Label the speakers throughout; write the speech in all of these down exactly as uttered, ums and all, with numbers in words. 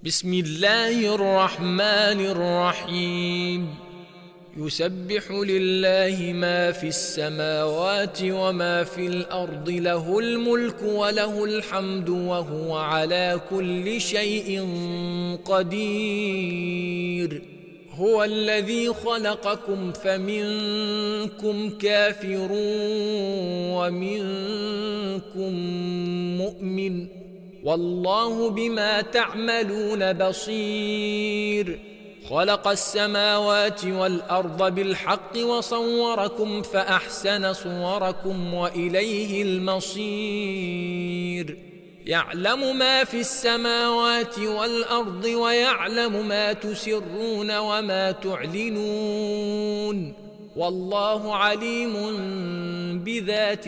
Speaker 1: بسم الله الرحمن الرحيم. يسبح لله ما في السماوات وما في الأرض، له الملك وله الحمد وهو على كل شيء قدير. هو الذي خلقكم فمنكم كافر ومنكم مؤمن، والله بما تعملون بصير. خلق السماوات والأرض بالحق وصوركم فأحسن صوركم وإليه المصير. يعلم ما في السماوات والأرض ويعلم ما تسرون وما تعلنون، والله عليم بذات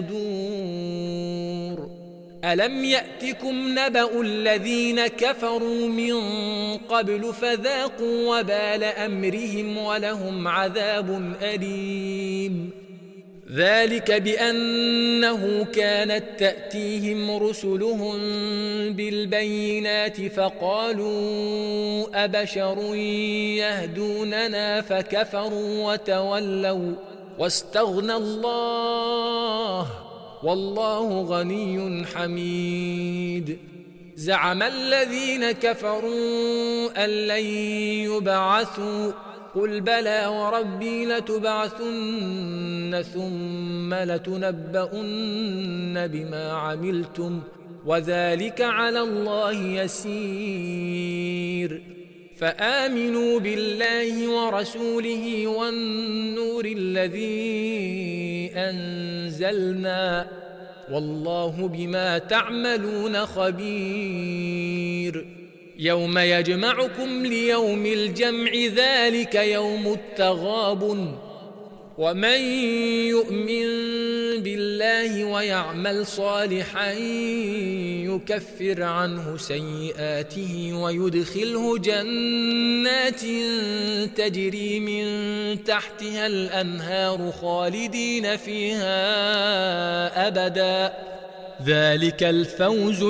Speaker 1: الصدور. ألم يأتكم نبأ الذين كفروا من قبل فذاقوا وبال أمرهم ولهم عذاب أليم. ذلك بأنه كانت تأتيهم رسلهم بالبينات فقالوا أبشر يهدوننا فكفروا وتولوا واستغنى الله والله غني حميد. زعم الذين كفروا أن لن يبعثوا، قل بلى وربي لتبعثن ثم لتنبؤن بما عملتم وذلك على الله يسير. فآمنوا بالله ورسوله والنور الذي أنزلنا، والله بما تعملون خبير. يوم يجمعكم ليوم الجمع، ذلك يوم التغابن. ومن يؤمن بالله ويعمل صالحا يكفر عنه سيئاته ويدخله جنات تجري من تحتها الأنهار خالدين فيها أبدا، ذلك الفوز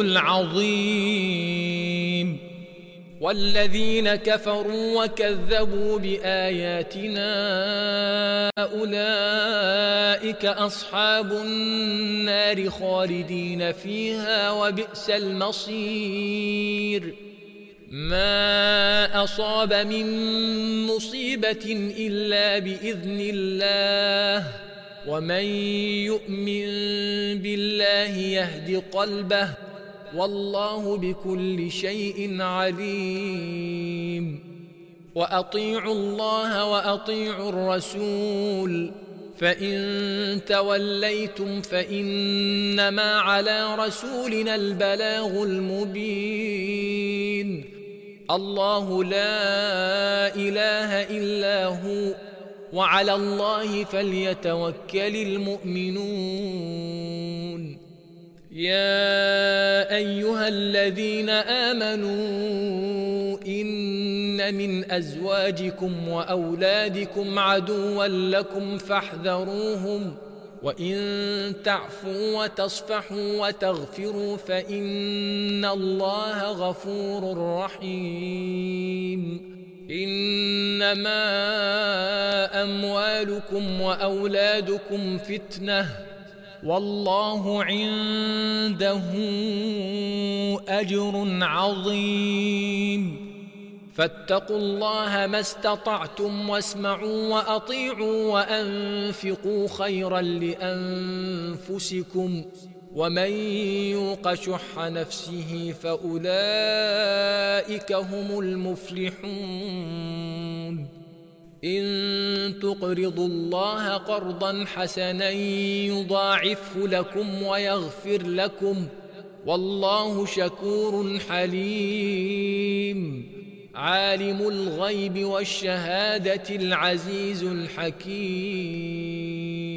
Speaker 1: العظيم. والذين كفروا وكذبوا بآياتنا أولئك أصحاب النار خالدين فيها وبئس المصير. ما أصاب من مصيبة إلا بإذن الله، ومن يؤمن بالله يهد قلبه، والله بكل شيء عليم. وأطيعوا الله وأطيعوا الرسول، فإن توليتم فإنما على رسولنا البلاغ المبين. الله لا إله إلا هو، وعلى الله فليتوكل المؤمنون. يا أيها الذين آمنوا إن من أزواجكم وأولادكم عدوا لكم فاحذروهم، وإن تعفوا وتصفحوا وتغفروا فإن الله غفور رحيم. إنما أموالكم وأولادكم فتنة، والله عنده أجر عظيم. فاتقوا الله ما استطعتم واسمعوا وأطيعوا وأنفقوا خيرا لأنفسكم، ومن يوق شح نفسه فأولئك هم المفلحون. إن تقرضوا الله قرضا حسنا يضاعفه لكم ويغفر لكم، والله شكور حليم. عالم الغيب والشهادة العزيز الحكيم.